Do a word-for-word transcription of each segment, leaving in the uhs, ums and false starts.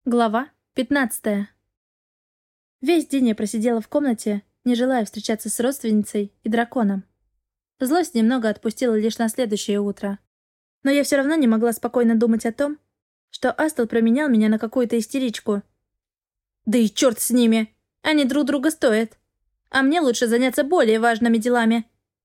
Глава пятнадцатая. Весь день я просидела в комнате, не желая встречаться с родственницей и драконом. Злость немного отпустила лишь на следующее утро. Но я все равно не могла спокойно думать о том, что Астл променял меня на какую-то истеричку. Да и черт с ними! Они друг друга стоят. А мне лучше заняться более важными делами.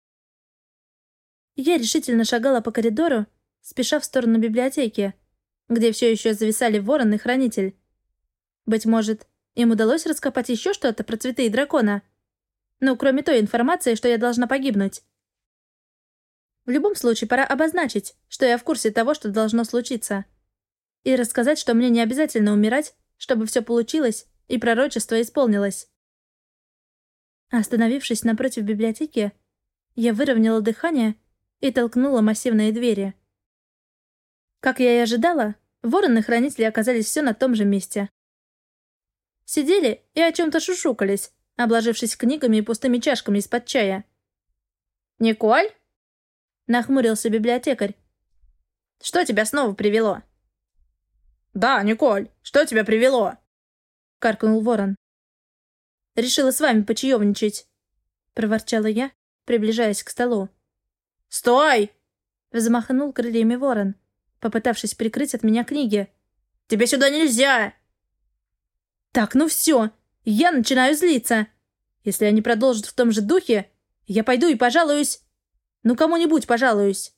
Я решительно шагала по коридору, спеша в сторону библиотеки, где все еще зависали ворон и хранитель. Быть может, им удалось раскопать еще что-то про цветы и дракона? Ну, кроме той информации, что я должна погибнуть. В любом случае, пора обозначить, что я в курсе того, что должно случиться. И рассказать, что мне не обязательно умирать, чтобы все получилось и пророчество исполнилось. Остановившись напротив библиотеки, я выровняла дыхание и толкнула массивные двери. Как я и ожидала, ворон и хранители оказались все на том же месте. Сидели и о чем-то шушукались, обложившись книгами и пустыми чашками из-под чая. «Николь?» — нахмурился библиотекарь. «Что тебя снова привело?» «Да, Николь, что тебя привело?» — каркнул ворон. «Решила с вами почаевничать», — проворчала я, приближаясь к столу. «Стой!» — взмахнул крыльями ворон, попытавшись прикрыть от меня книги. «Тебе сюда нельзя!» «Так, ну все, я начинаю злиться. Если они продолжат в том же духе, я пойду и пожалуюсь. Ну, кому-нибудь пожалуюсь».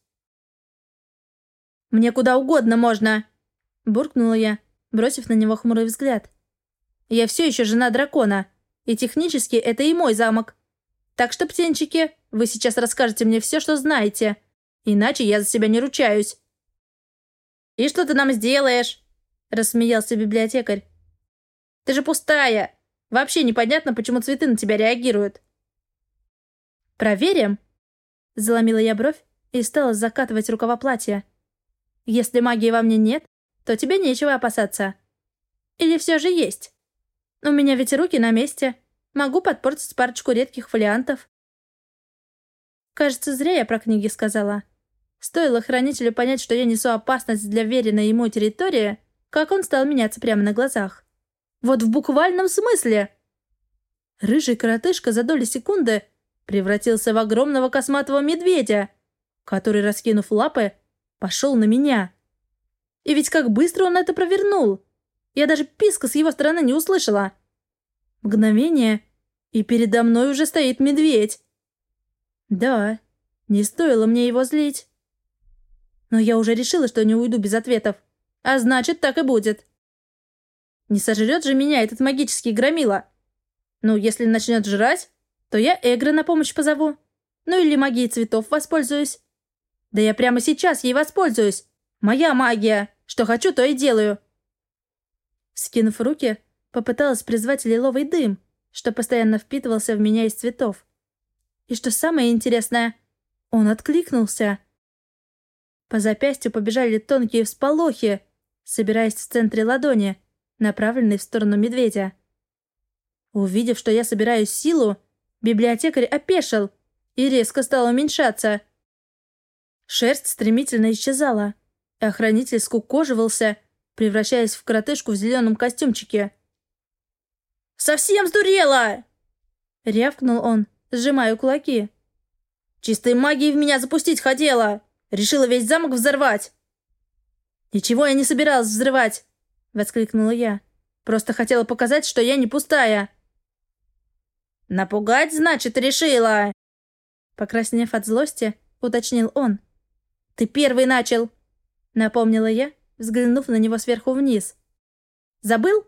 «Мне куда угодно можно!» — буркнула я, бросив на него хмурый взгляд. «Я все еще жена дракона, и технически это и мой замок. Так что, птенчики, вы сейчас расскажете мне все, что знаете, иначе я за себя не ручаюсь». «И что ты нам сделаешь?» — рассмеялся библиотекарь. «Ты же пустая. Вообще непонятно, почему цветы на тебя реагируют». «Проверим?» — заломила я бровь и стала закатывать рукава платья. «Если магии во мне нет, то тебе нечего опасаться. Или все же есть? У меня ведь руки на месте. Могу подпортить парочку редких фолиантов». Кажется, зря я про книги сказала. Стоило хранителю понять, что я несу опасность для веренной ему территории, как он стал меняться прямо на глазах. Вот в буквальном смысле. Рыжий коротышка за доли секунды превратился в огромного косматого медведя, который, раскинув лапы, пошел на меня. И ведь как быстро он это провернул! Я даже писка с его стороны не услышала. Мгновение, и передо мной уже стоит медведь. Да, не стоило мне его злить. Но я уже решила, что не уйду без ответов. А значит, так и будет. Не сожрет же меня этот магический громила. Ну, если начнет жрать, то я Эгры на помощь позову. Ну или магией цветов воспользуюсь. Да я прямо сейчас ей воспользуюсь. Моя магия. Что хочу, то и делаю. Скинув руки, попыталась призвать лиловый дым, что постоянно впитывался в меня из цветов. И что самое интересное, он откликнулся. По запястью побежали тонкие всполохи, собираясь в центре ладони, направленной в сторону медведя. Увидев, что я собираю силу, библиотекарь опешил и резко стал уменьшаться. Шерсть стремительно исчезала, а хранитель скукоживался, превращаясь в коротышку в зеленом костюмчике. «Совсем сдурела!» — рявкнул он, сжимая кулаки. «Чистой магией в меня запустить хотела! Решила весь замок взорвать!» «Ничего я не собиралась взрывать!» — воскликнула я. «Просто хотела показать, что я не пустая!» «Напугать, значит, решила!» Покраснев от злости, уточнил он. «Ты первый начал!» — напомнила я, взглянув на него сверху вниз. «Забыл?»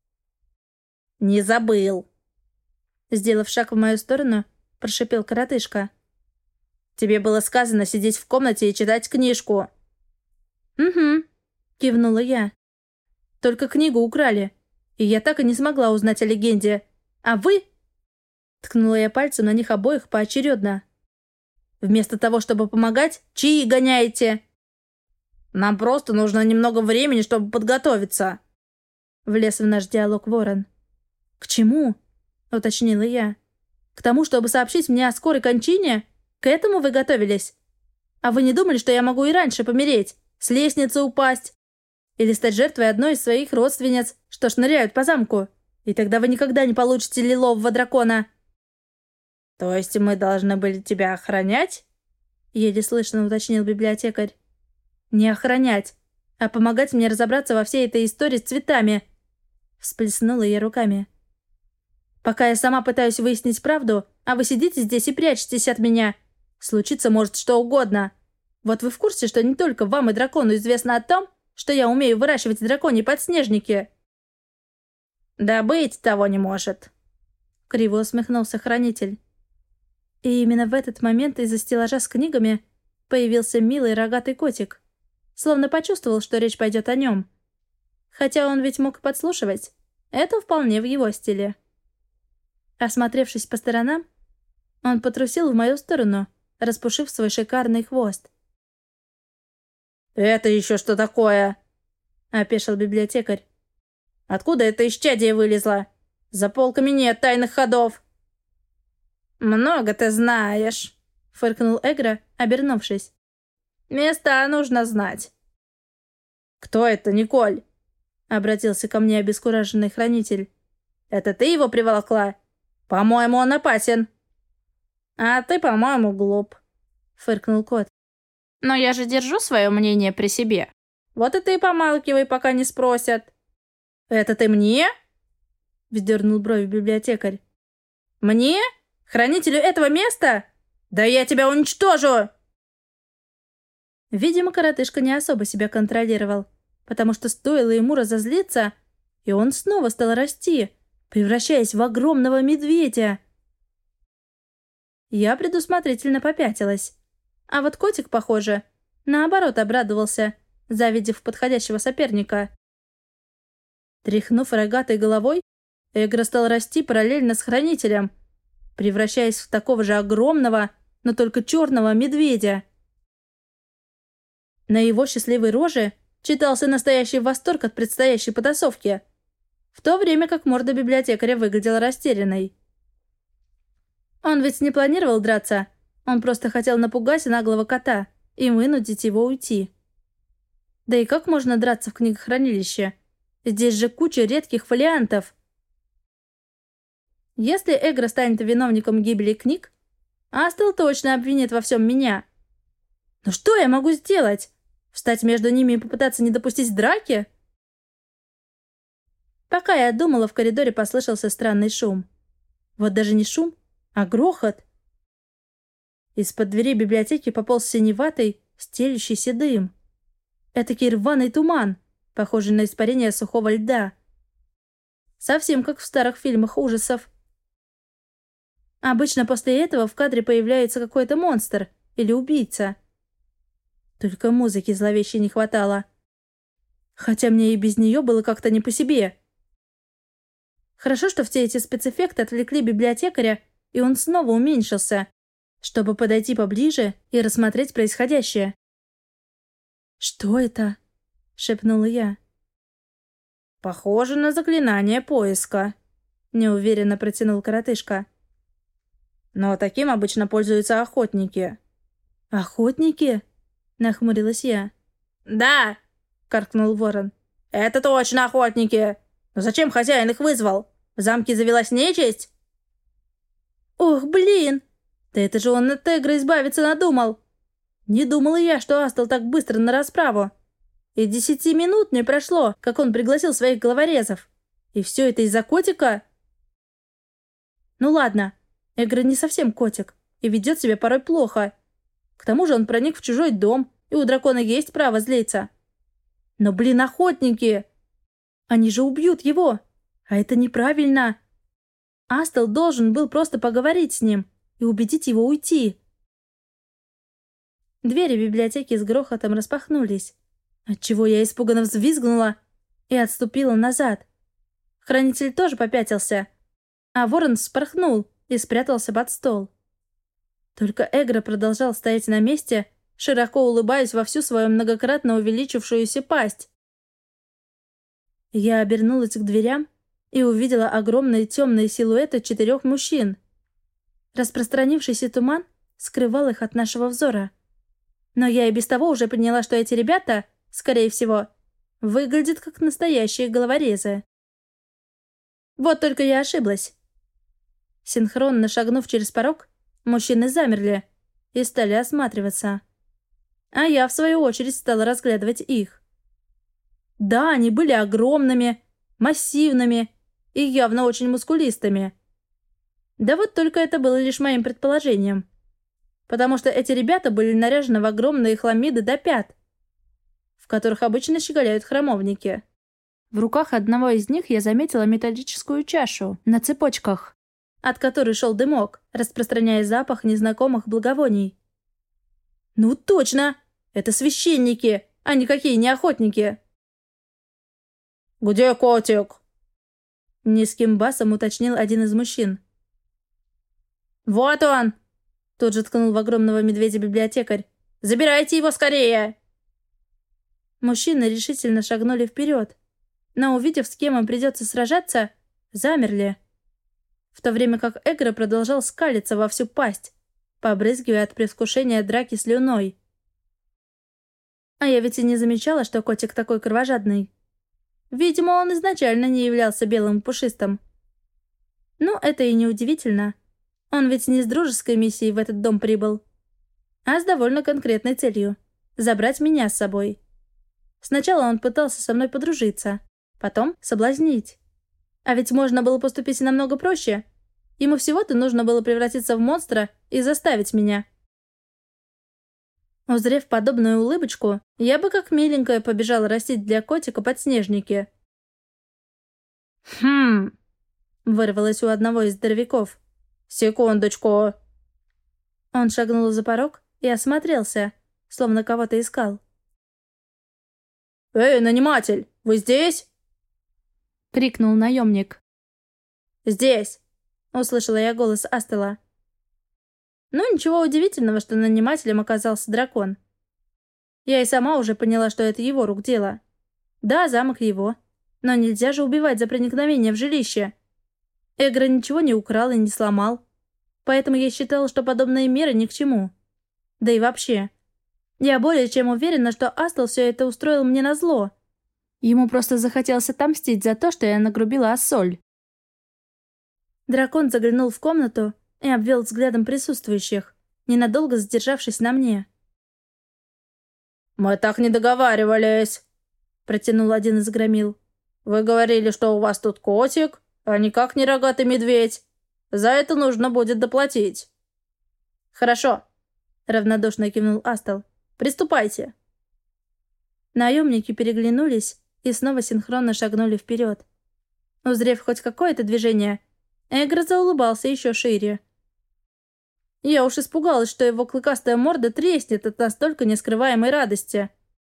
«Не забыл!» Сделав шаг в мою сторону, прошипел коротышка. «Тебе было сказано сидеть в комнате и читать книжку». «Угу», — кивнула я. «Только книгу украли, и я так и не смогла узнать о легенде. А вы...» Ткнула я пальцем на них обоих поочередно. «Вместо того, чтобы помогать, чьи гоняете?» «Нам просто нужно немного времени, чтобы подготовиться», — влез в наш диалог ворон. «К чему?» — уточнила я. «К тому, чтобы сообщить мне о скорой кончине? К этому вы готовились? А вы не думали, что я могу и раньше помереть? С лестницы упасть? Или стать жертвой одной из своих родственниц, что шныряют по замку. И тогда вы никогда не получите лилового дракона». «То есть мы должны были тебя охранять?» — еле слышно уточнил библиотекарь. «Не охранять, а помогать мне разобраться во всей этой истории с цветами», — всплеснула я руками. «Пока я сама пытаюсь выяснить правду, а вы сидите здесь и прячетесь от меня. Случиться может что угодно. Вот вы в курсе, что не только вам и дракону известно о том, что я умею выращивать драконьи подснежники?» «Да быть того не может», — криво усмехнулся хранитель. И именно в этот момент из-за стеллажа с книгами появился милый рогатый котик. Словно почувствовал, что речь пойдет о нем. Хотя он ведь мог подслушивать. Это вполне в его стиле. Осмотревшись по сторонам, он потрусил в мою сторону, распушив свой шикарный хвост. «Это еще что такое?» — опешил библиотекарь. «Откуда это исчадие вылезло? За полками нет тайных ходов». «Много ты знаешь», — фыркнул Эгра, обернувшись. «Места нужно знать». «Кто это, Николь?» — обратился ко мне обескураженный хранитель. «Это ты его приволокла? По-моему, он опасен». «А ты, по-моему, глуп», — фыркнул кот. «Но я же держу свое мнение при себе. Вот и ты помалкивай, пока не спросят». «Это ты мне?» — вздернул брови библиотекарь. «Мне? Хранителю этого места? Да я тебя уничтожу!» Видимо, коротышка не особо себя контролировал, потому что стоило ему разозлиться, и он снова стал расти, превращаясь в огромного медведя. Я предусмотрительно попятилась. А вот котик, похоже, наоборот обрадовался, завидев подходящего соперника. Тряхнув рогатой головой, Эгра стал расти параллельно с хранителем, превращаясь в такого же огромного, но только черного медведя. На его счастливой роже читался настоящий восторг от предстоящей потасовки, в то время как морда библиотекаря выглядела растерянной. Он ведь не планировал драться, он просто хотел напугать наглого кота и вынудить его уйти. Да и как можно драться в книгохранилище? Здесь же куча редких фолиантов. Если Эгра станет виновником гибели книг, Астел точно обвинит во всем меня. Но что я могу сделать? Встать между ними и попытаться не допустить драки? Пока я думала, в коридоре послышался странный шум. Вот даже не шум, а грохот. Из-под двери библиотеки пополз синеватый, стелющийся дым. Этакий рваный туман, похожий на испарение сухого льда. Совсем как в старых фильмах ужасов. Обычно после этого в кадре появляется какой-то монстр или убийца. Только музыки зловещей не хватало. Хотя мне и без нее было как-то не по себе. Хорошо, что все эти спецэффекты отвлекли библиотекаря, и он снова уменьшился, чтобы подойти поближе и рассмотреть происходящее. «Что это?» — шепнула я. «Похоже на заклинание поиска», — неуверенно протянул коротышка. «Но таким обычно пользуются охотники». «Охотники?» — нахмурилась я. «Да!» — каркнул ворон. «Это точно охотники! Но зачем хозяин их вызвал? В замке завелась нечисть?» «Ох, блин! Да это же он от Эгры избавиться надумал! Не думала я, что Астел так быстро на расправу. И десяти минут не прошло, как он пригласил своих головорезов. И все это из-за котика?» «Ну ладно, Эгра не совсем котик и ведет себя порой плохо. К тому же он проник в чужой дом, и у дракона есть право злиться. Но, блин, охотники! Они же убьют его! А это неправильно! Астел должен был просто поговорить с ним и убедить его уйти». Двери библиотеки с грохотом распахнулись, отчего я испуганно взвизгнула и отступила назад. Хранитель тоже попятился, а ворон вспорхнул и спрятался под стол. Только Эгра продолжал стоять на месте, широко улыбаясь во всю свою многократно увеличившуюся пасть. Я обернулась к дверям и увидела огромные темные силуэты четырех мужчин. Распространившийся туман скрывал их от нашего взора. Но я и без того уже поняла, что эти ребята, скорее всего, выглядят как настоящие головорезы. Вот только я ошиблась. Синхронно шагнув через порог, мужчины замерли и стали осматриваться. А я, в свою очередь, стала разглядывать их. Да, они были огромными, массивными и явно очень мускулистыми. Да вот только это было лишь моим предположением. Потому что эти ребята были наряжены в огромные хламиды до пят, в которых обычно щеголяют храмовники. В руках одного из них я заметила металлическую чашу на цепочках, от которой шел дымок, распространяя запах незнакомых благовоний. «Ну точно! Это священники, а никакие не охотники!» «Где котик?» — низким басом уточнил один из мужчин. «Вот он!» — тут же ткнул в огромного медведя библиотекарь. «Забирайте его скорее!» Мужчины решительно шагнули вперед, но, увидев, с кем им придется сражаться, замерли. В то время как Эгра продолжал скалиться во всю пасть, побрызгивая от предвкушения драки слюной. А я ведь и не замечала, что котик такой кровожадный. Видимо, он изначально не являлся белым и пушистым. Ну, это и не удивительно. Он ведь не с дружеской миссией в этот дом прибыл, а с довольно конкретной целью — забрать меня с собой. Сначала он пытался со мной подружиться, потом соблазнить. А ведь можно было поступить намного проще. Ему всего-то нужно было превратиться в монстра и заставить меня. Узрев подобную улыбочку, я бы как миленькая побежала растить для котика подснежники. «Хм...» — вырвалось у одного из здоровяков. «Секундочку!» Он шагнул за порог и осмотрелся, словно кого-то искал. «Эй, наниматель, вы здесь?» — крикнул наемник. «Здесь!» — услышала я голос Астела. Ну, ничего удивительного, что нанимателем оказался дракон. Я и сама уже поняла, что это его рук дело. Да, замок его, но нельзя же убивать за проникновение в жилище. Эгра ничего не украл и не сломал, поэтому я считала, что подобные меры ни к чему. Да и вообще, я более чем уверена, что Астел все это устроил мне назло. Ему просто захотелось отомстить за то, что я нагрубила Ассоль. Дракон заглянул в комнату и обвел взглядом присутствующих, ненадолго задержавшись на мне. «Мы так не договаривались», — протянул один из громил. «Вы говорили, что у вас тут котик, а никак не рогатый медведь. За это нужно будет доплатить». «Хорошо», — равнодушно кивнул Астел. «Приступайте». Наемники переглянулись и снова синхронно шагнули вперед. Узрев хоть какое-то движение, Эгра заулыбался еще шире. Я уж испугалась, что его клыкастая морда треснет от настолько нескрываемой радости.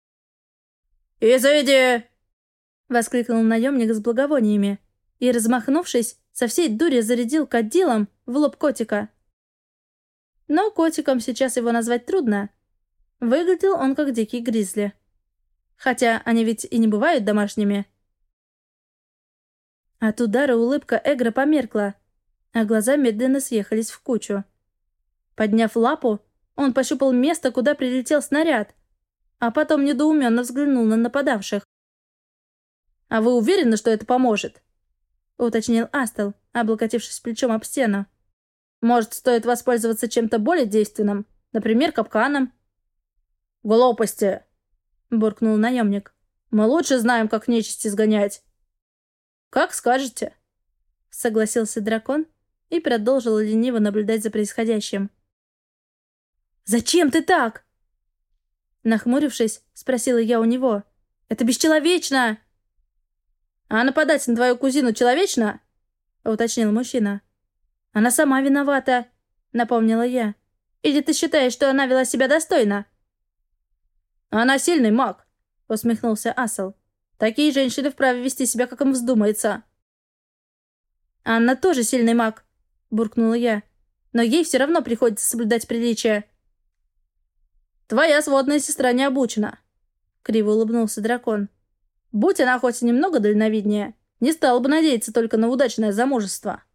«Изыди!» — воскликнул наемник с благовониями и, размахнувшись, со всей дури зарядил кадилом в лоб котика. Но котиком сейчас его назвать трудно. Выглядел он как дикий гризли. Хотя они ведь и не бывают домашними. От удара улыбка Эгра померкла, а глаза медленно съехались в кучу. Подняв лапу, он пощупал место, куда прилетел снаряд, а потом недоуменно взглянул на нападавших. «А вы уверены, что это поможет?» — уточнил Астел, облокотившись плечом об стену. «Может, стоит воспользоваться чем-то более действенным, например, капканом?» «Глупости!» — буркнул наемник. «Мы лучше знаем, как нечисть изгонять». «Как скажете», — согласился дракон и продолжил лениво наблюдать за происходящим. «Зачем ты так?» Нахмурившись, спросила я у него. «Это бесчеловечно!» «А нападать на твою кузину человечно?» — уточнил мужчина. «Она сама виновата», — напомнила я. «Или ты считаешь, что она вела себя достойно?» «Она сильный маг», — усмехнулся Асл. «Такие женщины вправе вести себя, как им вздумается». «Анна тоже сильный маг», — буркнула я. «Но ей все равно приходится соблюдать приличия». «Твоя сводная сестра не обучена», — криво улыбнулся дракон. «Будь она хоть немного дальновиднее, не стала бы надеяться только на удачное замужество».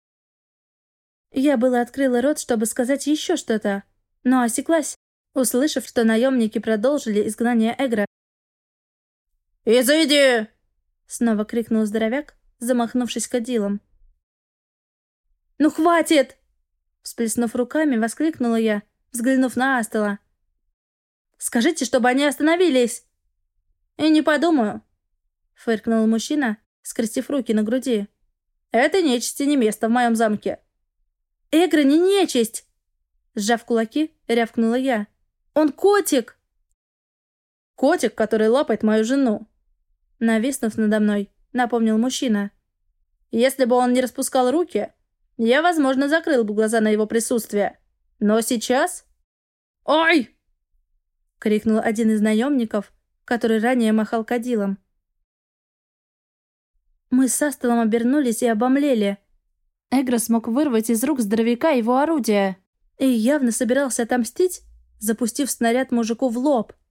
Я было открыла рот, чтобы сказать еще что-то, но осеклась, услышав, что наемники продолжили изгнание Эгра. «Изыди!» — снова крикнул здоровяк, замахнувшись кадилом. «Ну хватит!» — всплеснув руками, воскликнула я, взглянув на Астела. «Скажите, чтобы они остановились!» «И не подумаю!» — фыркнул мужчина, скрестив руки на груди. «Это нечисти не место в моем замке!» «Эгра не нечисть!» Сжав кулаки, рявкнула я. «Он котик!» «Котик, который лапает мою жену!» Нависнув надо мной, напомнил мужчина. «Если бы он не распускал руки, я, возможно, закрыл бы глаза на его присутствие. Но сейчас...» «Ой!» — крикнул один из наемников, который ранее махал кадилом. Мы с Астелом обернулись и обомлели. Эгра смог вырвать из рук здоровяка его орудие и явно собирался отомстить, запустив снаряд мужику в лоб.